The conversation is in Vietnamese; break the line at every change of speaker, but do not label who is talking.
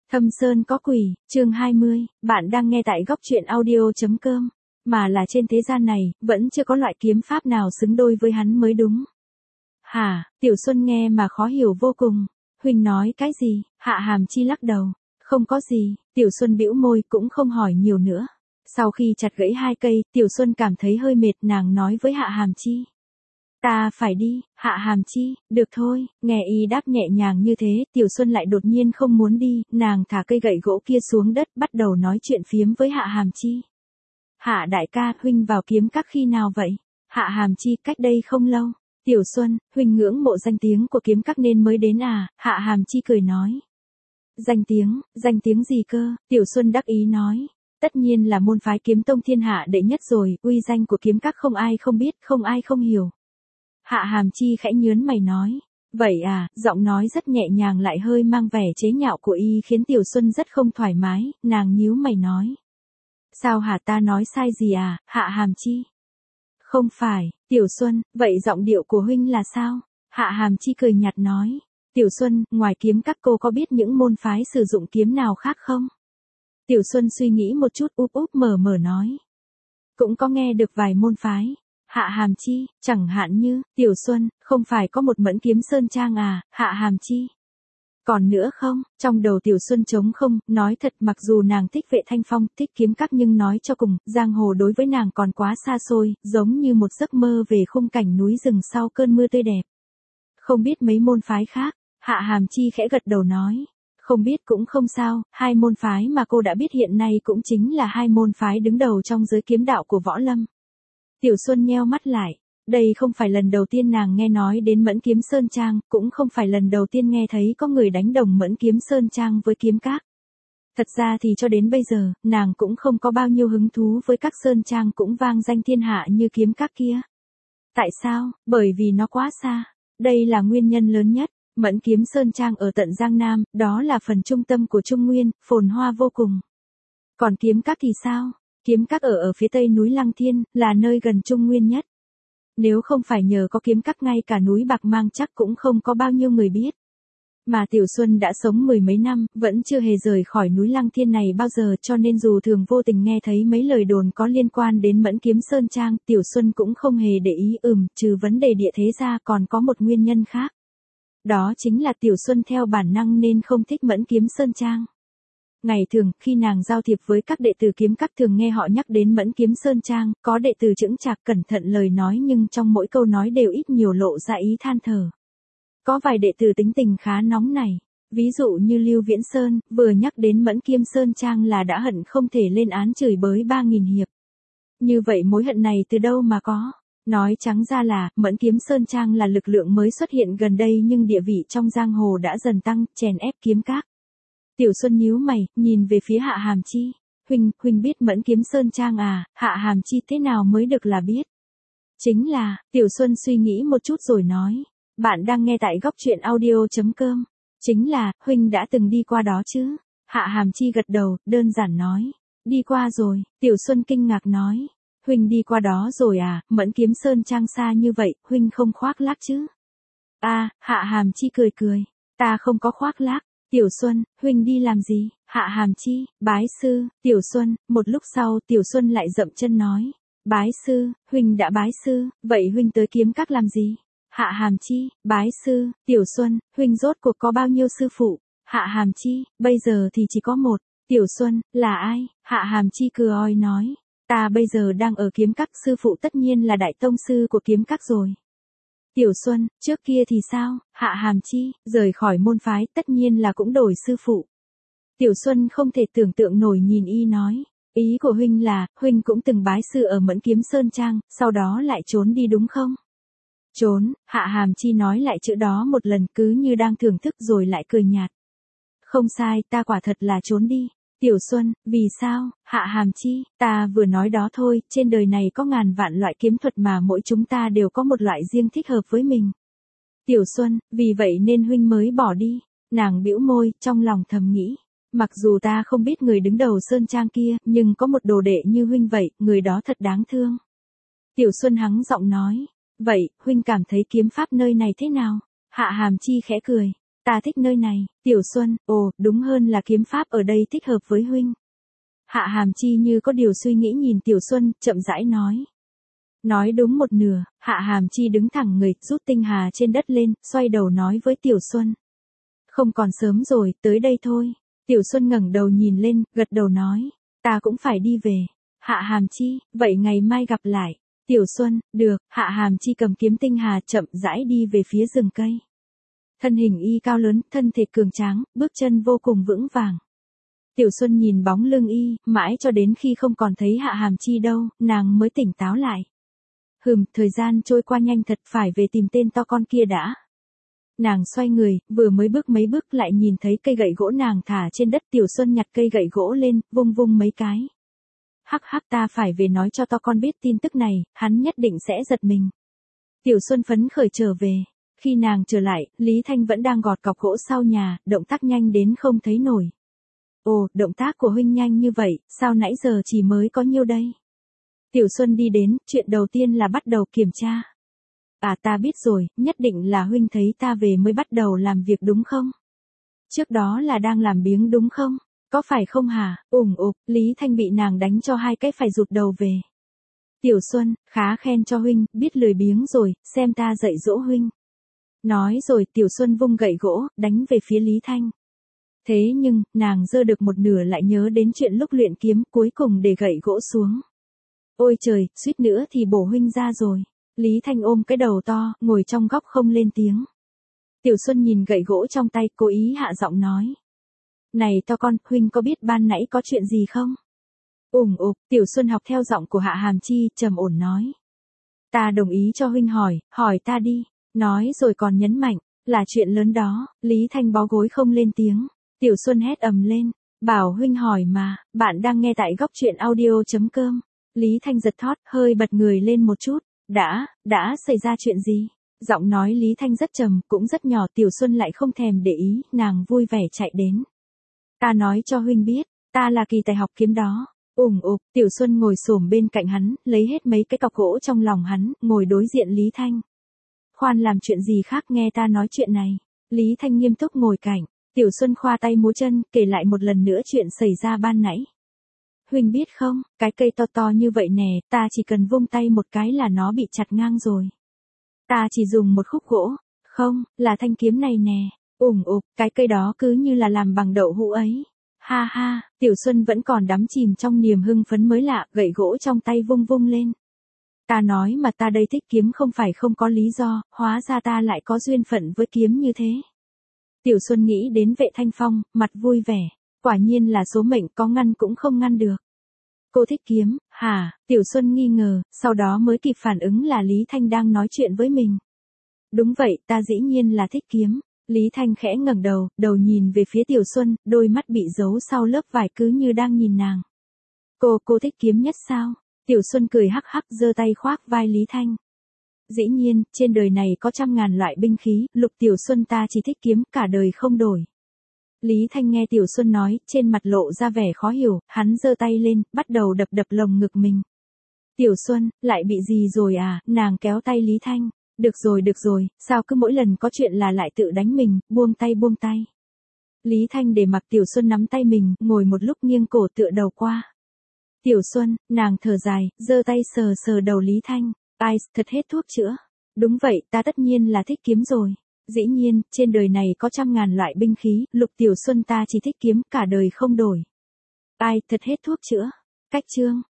Thâm Sơn có quỷ, chương 20, bạn đang nghe tại góc truyện audio.com, mà là trên thế gian này, vẫn chưa có loại kiếm pháp nào xứng đôi với hắn mới đúng. Hả, Tiểu Xuân nghe mà khó hiểu vô cùng, huynh nói cái gì, Hạ Hàm Chi lắc đầu, không có gì, Tiểu Xuân bĩu môi cũng không hỏi nhiều nữa. Sau khi chặt gãy 2 cây, Tiểu Xuân cảm thấy hơi mệt, nàng nói với Hạ Hàm Chi. Ta phải đi, Hạ Hàm Chi, được thôi, nghe y đáp nhẹ nhàng như thế, Tiểu Xuân lại đột nhiên không muốn đi, nàng thả cây gậy gỗ kia xuống đất, bắt đầu nói chuyện phiếm với Hạ Hàm Chi. Hạ đại ca, huynh vào kiếm các khi nào vậy? Hạ Hàm Chi, cách đây không lâu. Tiểu Xuân, huynh ngưỡng mộ danh tiếng của kiếm các nên mới đến à? Hạ Hàm Chi cười nói. Danh tiếng gì cơ? Tiểu Xuân đắc ý nói. Tất nhiên là môn phái kiếm tông thiên hạ đệ nhất rồi, uy danh của kiếm các không ai không biết, không ai không hiểu. Hạ Hàm Chi khẽ nhớn mày nói. Vậy à, giọng nói rất nhẹ nhàng lại hơi mang vẻ chế nhạo của y khiến Tiểu Xuân rất không thoải mái, nàng nhíu mày nói. Sao hả, ta nói sai gì à, Hạ Hàm Chi? Không phải, Tiểu Xuân, vậy giọng điệu của huynh là sao? Hạ Hàm Chi cười nhạt nói. Tiểu Xuân, ngoài kiếm các cô có biết những môn phái sử dụng kiếm nào khác không? Tiểu Xuân suy nghĩ một chút úp mở nói. Cũng có nghe được vài môn phái. Hạ Hàm Chi, chẳng hạn như, Tiểu Xuân, không phải có một Mẫn Kiếm Sơn Trang à, Hạ Hàm Chi. Còn nữa không, trong đầu Tiểu Xuân trống không, nói thật mặc dù nàng thích Vệ Thanh Phong, thích kiếm các nhưng nói cho cùng, giang hồ đối với nàng còn quá xa xôi, giống như một giấc mơ về khung cảnh núi rừng sau cơn mưa tươi đẹp. Không biết mấy môn phái khác, Hạ Hàm Chi khẽ gật đầu nói. Không biết cũng không sao, 2 môn phái mà cô đã biết hiện nay cũng chính là 2 môn phái đứng đầu trong giới kiếm đạo của võ lâm. Tiểu Xuân nheo mắt lại, đây không phải lần đầu tiên nàng nghe nói đến Mẫn Kiếm Sơn Trang, cũng không phải lần đầu tiên nghe thấy có người đánh đồng Mẫn Kiếm Sơn Trang với kiếm các. Thật ra thì cho đến bây giờ, nàng cũng không có bao nhiêu hứng thú với các Sơn Trang cũng vang danh thiên hạ như kiếm các kia. Tại sao? Bởi vì nó quá xa. Đây là nguyên nhân lớn nhất. Mẫn Kiếm Sơn Trang ở tận Giang Nam, đó là phần trung tâm của Trung Nguyên, phồn hoa vô cùng. Còn kiếm các thì sao? Kiếm các ở phía tây núi Lăng Thiên, là nơi gần Trung Nguyên nhất. Nếu không phải nhờ có kiếm các ngay cả núi Bạc Mang chắc cũng không có bao nhiêu người biết. Mà Tiểu Xuân đã sống 10 mấy năm, vẫn chưa hề rời khỏi núi Lăng Thiên này bao giờ cho nên dù thường vô tình nghe thấy mấy lời đồn có liên quan đến Mẫn Kiếm Sơn Trang, Tiểu Xuân cũng không hề để ý trừ vấn đề địa thế ra còn có một nguyên nhân khác. Đó chính là Tiểu Xuân theo bản năng nên không thích Mẫn Kiếm Sơn Trang. Ngày thường, khi nàng giao thiệp với các đệ tử kiếm các thường nghe họ nhắc đến Mẫn Kiếm Sơn Trang, có đệ tử chững chạc cẩn thận lời nói nhưng trong mỗi câu nói đều ít nhiều lộ ra ý than thở. Có vài đệ tử tính tình khá nóng nảy, ví dụ như Lưu Viễn Sơn, vừa nhắc đến Mẫn Kiếm Sơn Trang là đã hận không thể lên án chửi bới 3.000 hiệp. Như vậy mối hận này từ đâu mà có? Nói trắng ra là, Mẫn Kiếm Sơn Trang là lực lượng mới xuất hiện gần đây nhưng địa vị trong giang hồ đã dần tăng, chèn ép kiếm các. Tiểu Xuân nhíu mày, nhìn về phía Hạ Hàm Chi. Huynh biết Mẫn Kiếm Sơn Trang à, Hạ Hàm Chi thế nào mới được là biết. Chính là, Tiểu Xuân suy nghĩ một chút rồi nói. Bạn đang nghe tại góc truyện audio.com. Chính là, huynh đã từng đi qua đó chứ. Hạ Hàm Chi gật đầu, đơn giản nói. Đi qua rồi, Tiểu Xuân kinh ngạc nói. Huynh đi qua đó rồi à, Mẫn Kiếm Sơn Trang xa như vậy, huynh không khoác lác chứ. Hạ Hàm Chi cười. Ta không có khoác lác. Tiểu Xuân, huynh đi làm gì? Hạ Hàm Chi, bái sư. Tiểu Xuân, một lúc sau Tiểu Xuân lại dậm chân nói. Bái sư, huynh đã bái sư, vậy huynh tới kiếm các làm gì? Hạ Hàm Chi, bái sư. Tiểu Xuân, huynh rốt cuộc có bao nhiêu sư phụ? Hạ Hàm Chi, bây giờ thì chỉ có một. Tiểu Xuân, là ai? Hạ Hàm Chi cười nói. Ta bây giờ đang ở kiếm các, sư phụ tất nhiên là đại tông sư của kiếm các rồi. Tiểu Xuân, trước kia thì sao? Hạ Hàm Chi, rời khỏi môn phái tất nhiên là cũng đổi sư phụ. Tiểu Xuân không thể tưởng tượng nổi nhìn y nói. Ý của huynh là, huynh cũng từng bái sư ở Mẫn Kiếm Sơn Trang, sau đó lại trốn đi đúng không? Trốn, Hạ Hàm Chi nói lại chữ đó một lần cứ như đang thưởng thức rồi lại cười nhạt. Không sai, ta quả thật là trốn đi. Tiểu Xuân, vì sao? Hạ Hàm Chi, ta vừa nói đó thôi, trên đời này có ngàn vạn loại kiếm thuật mà mỗi chúng ta đều có một loại riêng thích hợp với mình. Tiểu Xuân, vì vậy nên huynh mới bỏ đi. Nàng bĩu môi, trong lòng thầm nghĩ. Mặc dù ta không biết người đứng đầu Sơn Trang kia, nhưng có một đồ đệ như huynh vậy, người đó thật đáng thương. Tiểu Xuân hắng giọng nói. Vậy, huynh cảm thấy kiếm pháp nơi này thế nào? Hạ Hàm Chi khẽ cười. Ta thích nơi này, Tiểu Xuân, ồ, đúng hơn là kiếm pháp ở đây thích hợp với huynh. Hạ Hàm Chi như có điều suy nghĩ nhìn Tiểu Xuân, chậm rãi nói. Nói đúng một nửa, Hạ Hàm Chi đứng thẳng người, rút tinh hà trên đất lên, xoay đầu nói với Tiểu Xuân. Không còn sớm rồi, tới đây thôi. Tiểu Xuân ngẩng đầu nhìn lên, gật đầu nói. Ta cũng phải đi về. Hạ Hàm Chi, vậy ngày mai gặp lại. Tiểu Xuân, được, Hạ Hàm Chi cầm kiếm tinh hà chậm rãi đi về phía rừng cây. Thân hình y cao lớn, thân thể cường tráng, bước chân vô cùng vững vàng. Tiểu Xuân nhìn bóng lưng y, mãi cho đến khi không còn thấy Hạ Hàm Chi đâu, nàng mới tỉnh táo lại. Thời gian trôi qua nhanh thật, phải về tìm tên to con kia đã. Nàng xoay người, vừa mới bước mấy bước lại nhìn thấy cây gậy gỗ nàng thả trên đất. Tiểu Xuân nhặt cây gậy gỗ lên, vung vung mấy cái. Hắc hắc, ta phải về nói cho to con biết tin tức này, hắn nhất định sẽ giật mình. Tiểu Xuân phấn khởi trở về. Khi nàng trở lại, Lý Thanh vẫn đang gọt cọc gỗ sau nhà, động tác nhanh đến không thấy nổi. Ồ, động tác của huynh nhanh như vậy, sao nãy giờ chỉ mới có nhiêu đây? Tiểu Xuân đi đến, chuyện đầu tiên là bắt đầu kiểm tra. À, ta biết rồi, nhất định là huynh thấy ta về mới bắt đầu làm việc đúng không? Trước đó là đang làm biếng đúng không? Có phải không hả? Lý Thanh bị nàng đánh cho hai cái phải rụt đầu về. Tiểu Xuân, khá khen cho huynh, biết lười biếng rồi, xem ta dạy dỗ huynh. Nói rồi Tiểu Xuân vung gậy gỗ, đánh về phía Lý Thanh. Thế nhưng, nàng giơ được một nửa lại nhớ đến chuyện lúc luyện kiếm, cuối cùng để gậy gỗ xuống. Ôi trời, suýt nữa thì bổ huynh ra rồi. Lý Thanh ôm cái đầu to, ngồi trong góc không lên tiếng. Tiểu Xuân nhìn gậy gỗ trong tay, cố ý hạ giọng nói. Này to con, huynh có biết ban nãy có chuyện gì không? Tiểu Xuân học theo giọng của Hạ Hàm Chi, trầm ổn nói. Ta đồng ý cho huynh hỏi ta đi. Nói rồi còn nhấn mạnh, là chuyện lớn đó. Lý Thanh bó gối không lên tiếng. Tiểu Xuân hét ầm lên. Bảo huynh hỏi mà, bạn đang nghe tại góc truyện audio.com. Lý Thanh giật thót, hơi bật người lên một chút. Đã xảy ra chuyện gì? Giọng nói Lý Thanh rất trầm, cũng rất nhỏ. Tiểu Xuân lại không thèm để ý, nàng vui vẻ chạy đến. Ta nói cho huynh biết, ta là kỳ tài học kiếm đó. Tiểu Xuân ngồi xổm bên cạnh hắn, lấy hết mấy cái cọc gỗ trong lòng hắn, ngồi đối diện Lý Thanh. Khoan làm chuyện gì khác, nghe ta nói chuyện này. Lý Thanh nghiêm túc ngồi cạnh. Tiểu Xuân khoa tay múa chân, kể lại một lần nữa chuyện xảy ra ban nãy. Huynh biết không, cái cây to to như vậy nè, ta chỉ cần vung tay một cái là nó bị chặt ngang rồi. Ta chỉ dùng một khúc gỗ, không, là thanh kiếm này nè. Cái cây đó cứ như là làm bằng đậu hũ ấy. Ha ha, Tiểu Xuân vẫn còn đắm chìm trong niềm hưng phấn mới lạ, gậy gỗ trong tay vung vung lên. Ta nói mà ta đây thích kiếm không phải không có lý do, hóa ra ta lại có duyên phận với kiếm như thế. Tiểu Xuân nghĩ đến Vệ Thanh Phong, mặt vui vẻ. Quả nhiên là số mệnh, có ngăn cũng không ngăn được. Cô thích kiếm, hả? Tiểu Xuân nghi ngờ, sau đó mới kịp phản ứng là Lý Thanh đang nói chuyện với mình. Đúng vậy, ta dĩ nhiên là thích kiếm. Lý Thanh khẽ ngẩng đầu, đầu nhìn về phía Tiểu Xuân, đôi mắt bị giấu sau lớp vải cứ như đang nhìn nàng. Cô thích kiếm nhất sao? Tiểu Xuân cười hắc hắc, giơ tay khoác vai Lý Thanh. Dĩ nhiên, trên đời này có trăm ngàn loại binh khí, Lục Tiểu Xuân ta chỉ thích kiếm, cả đời không đổi. Lý Thanh nghe Tiểu Xuân nói, trên mặt lộ ra vẻ khó hiểu, hắn giơ tay lên, bắt đầu đập lồng ngực mình. Tiểu Xuân, lại bị gì rồi à? Nàng kéo tay Lý Thanh. Được rồi, sao cứ mỗi lần có chuyện là lại tự đánh mình, buông tay. Lý Thanh để mặc Tiểu Xuân nắm tay mình, ngồi một lúc nghiêng cổ tựa đầu qua. Tiểu Xuân, nàng thở dài, giơ tay sờ đầu Lý Thanh. Ai, thật hết thuốc chữa. Đúng vậy, ta tất nhiên là thích kiếm rồi. Dĩ nhiên, trên đời này có trăm ngàn loại binh khí, Lục Tiểu Xuân ta chỉ thích kiếm, cả đời không đổi. Ai, thật hết thuốc chữa. Cách chương.